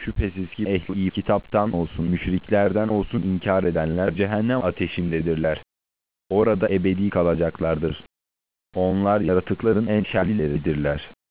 Şüphesiz ki ehli kitaptan olsun, müşriklerden olsun inkar edenler cehennem ateşindedirler. Orada ebedi kalacaklardır. Onlar yaratıkların en şerlileridirler.